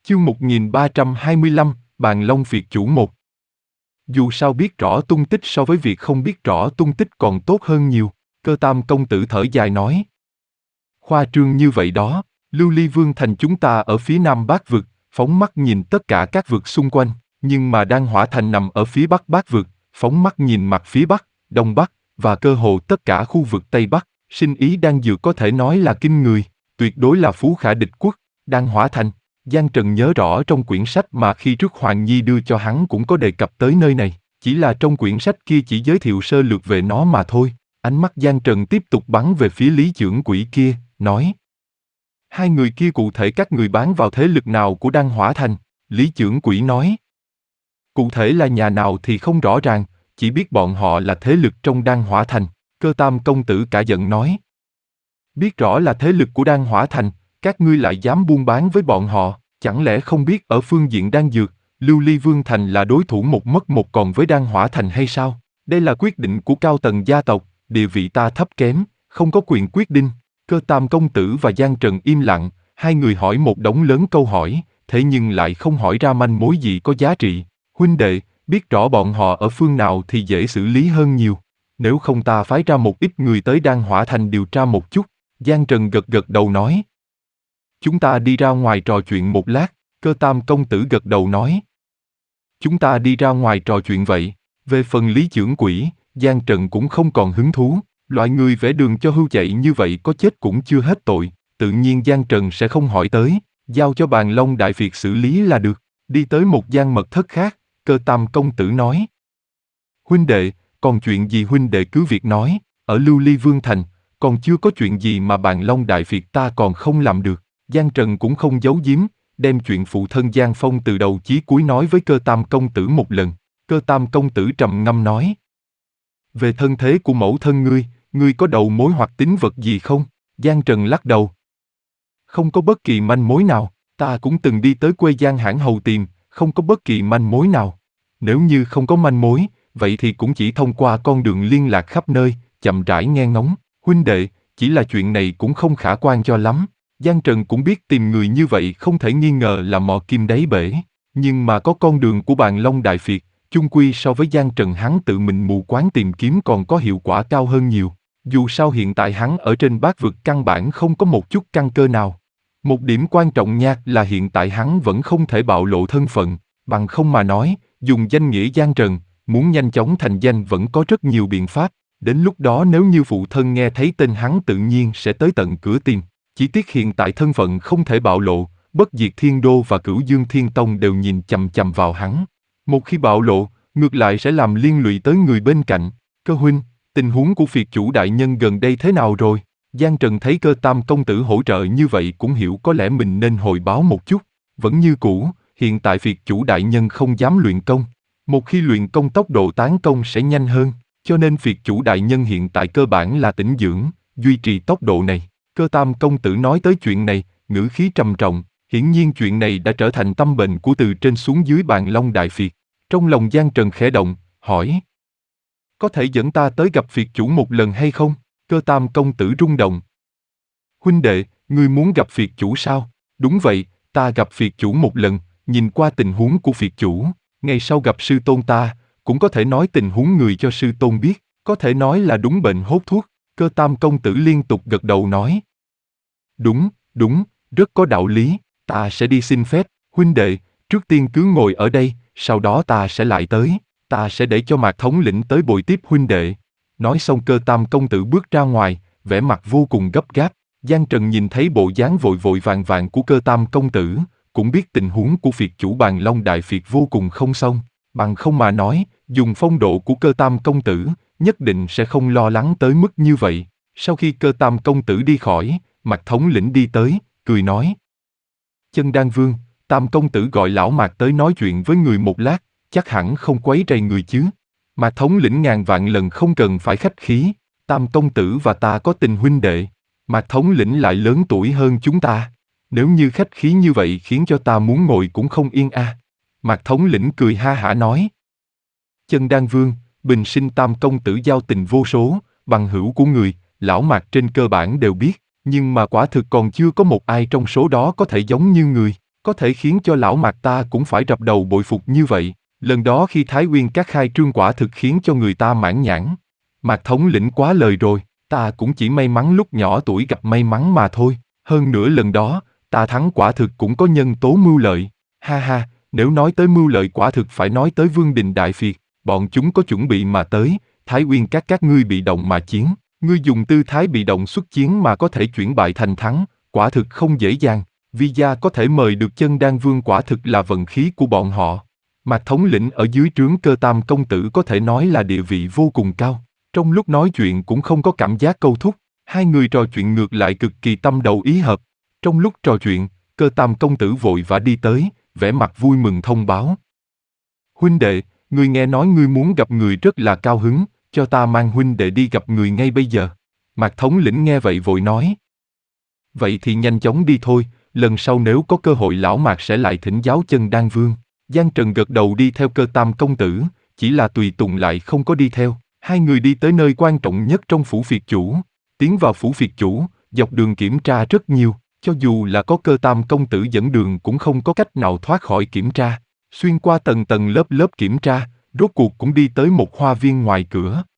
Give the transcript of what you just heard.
Chương 1325, Bàn Long Việt chủ 1. Dù sao biết rõ tung tích so với việc không biết rõ tung tích còn tốt hơn nhiều, Cơ Tam công tử thở dài nói. Khoa trương như vậy đó, Lưu Ly Vương thành chúng ta ở phía nam Bát Vực, phóng mắt nhìn tất cả các vực xung quanh, nhưng mà Đan Hỏa thành nằm ở phía bắc Bát Vực, phóng mắt nhìn mặt phía bắc, đông bắc, và cơ hồ tất cả khu vực tây bắc, sinh ý đan dược có thể nói là kinh người, tuyệt đối là phú khả địch quốc. Đan Hỏa thành, Giang Trần nhớ rõ trong quyển sách mà khi trước Hoàng Nhi đưa cho hắn cũng có đề cập tới nơi này, chỉ là trong quyển sách kia chỉ giới thiệu sơ lược về nó mà thôi. Ánh mắt Giang Trần tiếp tục bắn về phía Lý Chưởng Quỷ kia, nói. Hai người kia cụ thể các người bán vào thế lực nào của Đan Hỏa thành? Lý Chưởng Quỷ nói. Cụ thể là nhà nào thì không rõ ràng, chỉ biết bọn họ là thế lực trong Đan Hỏa thành. Cơ Tam công tử cả giận nói. Biết rõ là thế lực của Đan Hỏa thành, các ngươi lại dám buôn bán với bọn họ, chẳng lẽ không biết ở phương diện đan dược, Lưu Ly Vương thành là đối thủ một mất một còn với Đan Hỏa thành hay sao? Đây là quyết định của cao tầng gia tộc, địa vị ta thấp kém, không có quyền quyết định. Cơ Tam công tử và Giang Trần im lặng, hai người hỏi một đống lớn câu hỏi, thế nhưng lại không hỏi ra manh mối gì có giá trị. Huynh đệ, biết rõ bọn họ ở phương nào thì dễ xử lý hơn nhiều. Nếu không ta phái ra một ít người tới Đan Hỏa thành điều tra một chút. Giang Trần gật gật đầu nói. Chúng ta đi ra ngoài trò chuyện một lát. Cơ Tam công tử gật đầu nói. Chúng ta đi ra ngoài trò chuyện vậy. Về phần Lý Chưởng Quỷ, Giang Trần cũng không còn hứng thú. Loại người vẽ đường cho hươu chạy như vậy có chết cũng chưa hết tội. Tự nhiên Giang Trần sẽ không hỏi tới, giao cho Bàn Long Đại Việt xử lý là được. Đi tới một gian mật thất khác, Cơ Tam công tử nói. Huynh đệ, còn chuyện gì huynh đệ cứ việc nói, ở Lưu Ly Vương thành, còn chưa có chuyện gì mà Bàn Long Đại Việt ta còn không làm được. Giang Trần cũng không giấu giếm, đem chuyện phụ thân Giang Phong từ đầu chí cuối nói với Cơ Tam công tử một lần. Cơ Tam công tử trầm ngâm nói. Về thân thế của mẫu thân ngươi có đầu mối hoặc tín vật gì không? Giang Trần lắc đầu. Không có bất kỳ manh mối nào, ta cũng từng đi tới quê Giang Hãn Hầu tìm, không có bất kỳ manh mối nào. Nếu như không có manh mối, vậy thì cũng chỉ thông qua con đường liên lạc khắp nơi, chậm rãi nghe ngóng. Huynh đệ, chỉ là chuyện này cũng không khả quan cho lắm. Giang Trần cũng biết tìm người như vậy không thể nghi ngờ là mò kim đáy bể. Nhưng mà có con đường của Bàn Long Đại Việt, chung quy so với Giang Trần hắn tự mình mù quáng tìm kiếm còn có hiệu quả cao hơn nhiều. Dù sao hiện tại hắn ở trên Bát Vực căn bản không có một chút căn cơ nào. Một điểm quan trọng nha là hiện tại hắn vẫn không thể bạo lộ thân phận, bằng không mà nói, dùng danh nghĩa Giang Trần, muốn nhanh chóng thành danh vẫn có rất nhiều biện pháp. Đến lúc đó nếu như phụ thân nghe thấy tên hắn tự nhiên sẽ tới tận cửa tìm. Chỉ tiếc hiện tại thân phận không thể bạo lộ, Bất Diệt Thiên Đô và Cửu Dương Thiên Tông đều nhìn chằm chằm vào hắn. Một khi bạo lộ, ngược lại sẽ làm liên lụy tới người bên cạnh. Cơ huynh, tình huống của Việt chủ đại nhân gần đây thế nào rồi? Giang Trần thấy Cơ Tam công tử hỗ trợ như vậy cũng hiểu có lẽ mình nên hồi báo một chút. Vẫn như cũ, hiện tại Việt chủ đại nhân không dám luyện công. Một khi luyện công tốc độ tán công sẽ nhanh hơn, cho nên Việt chủ đại nhân hiện tại cơ bản là tĩnh dưỡng, duy trì tốc độ này. Cơ Tam công tử nói tới chuyện này, ngữ khí trầm trọng, hiển nhiên chuyện này đã trở thành tâm bệnh của từ trên xuống dưới Bàn Long Đại Việt. Trong lòng Giang Trần khẽ động, hỏi. Có thể dẫn ta tới gặp Việt chủ một lần hay không? Cơ Tam công tử rung động. Huynh đệ, ngươi muốn gặp Việt chủ sao? Đúng vậy, ta gặp Việt chủ một lần, nhìn qua tình huống của Việt chủ. Ngày sau gặp sư tôn ta, cũng có thể nói tình huống người cho sư tôn biết, có thể nói là đúng bệnh hốt thuốc. Cơ Tam công tử liên tục gật đầu nói. Đúng, rất có đạo lý, ta sẽ đi xin phép. Huynh đệ, trước tiên cứ ngồi ở đây, sau đó ta sẽ lại tới, ta sẽ để cho Mạc thống lĩnh tới bồi tiếp huynh đệ. Nói xong Cơ Tam công tử bước ra ngoài, vẻ mặt vô cùng gấp gáp. Giang Trần nhìn thấy bộ dáng vội vội vàng của Cơ Tam công tử, cũng biết tình huống của Việt chủ Bàn Long Đại Việt vô cùng không xong, bằng không mà nói, dùng phong độ của Cơ Tam công tử, nhất định sẽ không lo lắng tới mức như vậy. Sau khi Cơ Tam công tử đi khỏi, Mạc thống lĩnh đi tới, cười nói. Chân Đan Vương, Tam công tử gọi lão Mạc tới nói chuyện với người một lát, chắc hẳn không quấy rầy người chứ. Mạc thống lĩnh ngàn vạn lần không cần phải khách khí, Tam công tử và ta có tình huynh đệ, Mạc thống lĩnh lại lớn tuổi hơn chúng ta. Nếu như khách khí như vậy khiến cho ta muốn ngồi cũng không yên a. Mạc thống lĩnh cười ha hả nói. Chân Đan Vương, bình sinh Tam công tử giao tình vô số, bằng hữu của người, lão Mạc trên cơ bản đều biết, nhưng mà quả thực còn chưa có một ai trong số đó có thể giống như người. có thể khiến cho lão Mạc ta cũng phải rập đầu bội phục như vậy. Lần đó khi Thái Uyên Các khai trương quả thực khiến cho người ta mãn nhãn. Mạc thống lĩnh quá lời rồi, ta cũng chỉ may mắn lúc nhỏ tuổi gặp may mắn mà thôi. Hơn nữa lần đó, ta thắng quả thực cũng có nhân tố mưu lợi. Ha ha, nếu nói tới mưu lợi quả thực phải nói tới Vương Đình Đại Phiệt. Bọn chúng có chuẩn bị mà tới, Thái Uyên các ngươi bị động mà chiến. Ngươi dùng tư thái bị động xuất chiến mà có thể chuyển bại thành thắng, quả thực không dễ dàng. Vi gia có thể mời được Chân Đan Vương quả thực là vận khí của bọn họ. Mạc thống lĩnh ở dưới trướng Cơ Tam công tử có thể nói là địa vị vô cùng cao. Trong lúc nói chuyện cũng không có cảm giác câu thúc, hai người trò chuyện ngược lại cực kỳ tâm đầu ý hợp. Trong lúc trò chuyện, Cơ Tam công tử vội vã đi tới, vẻ mặt vui mừng thông báo. Huynh đệ, ngươi nghe nói ngươi muốn gặp người rất là cao hứng, cho ta mang huynh đệ đi gặp người ngay bây giờ. Mạc thống lĩnh nghe vậy vội nói. Vậy thì nhanh chóng đi thôi, lần sau nếu có cơ hội lão Mạc sẽ lại thỉnh giáo Chân Đan Vương. Giang Trần gật đầu đi theo Cơ Tam công tử, chỉ là tùy tùng lại không có đi theo. Hai người đi tới nơi quan trọng nhất trong phủ phiệt chủ. Tiến vào phủ phiệt chủ, dọc đường kiểm tra rất nhiều, cho dù là có Cơ Tam công tử dẫn đường cũng không có cách nào thoát khỏi kiểm tra. Xuyên qua tầng tầng lớp lớp kiểm tra, rốt cuộc cũng đi tới một hoa viên ngoài cửa.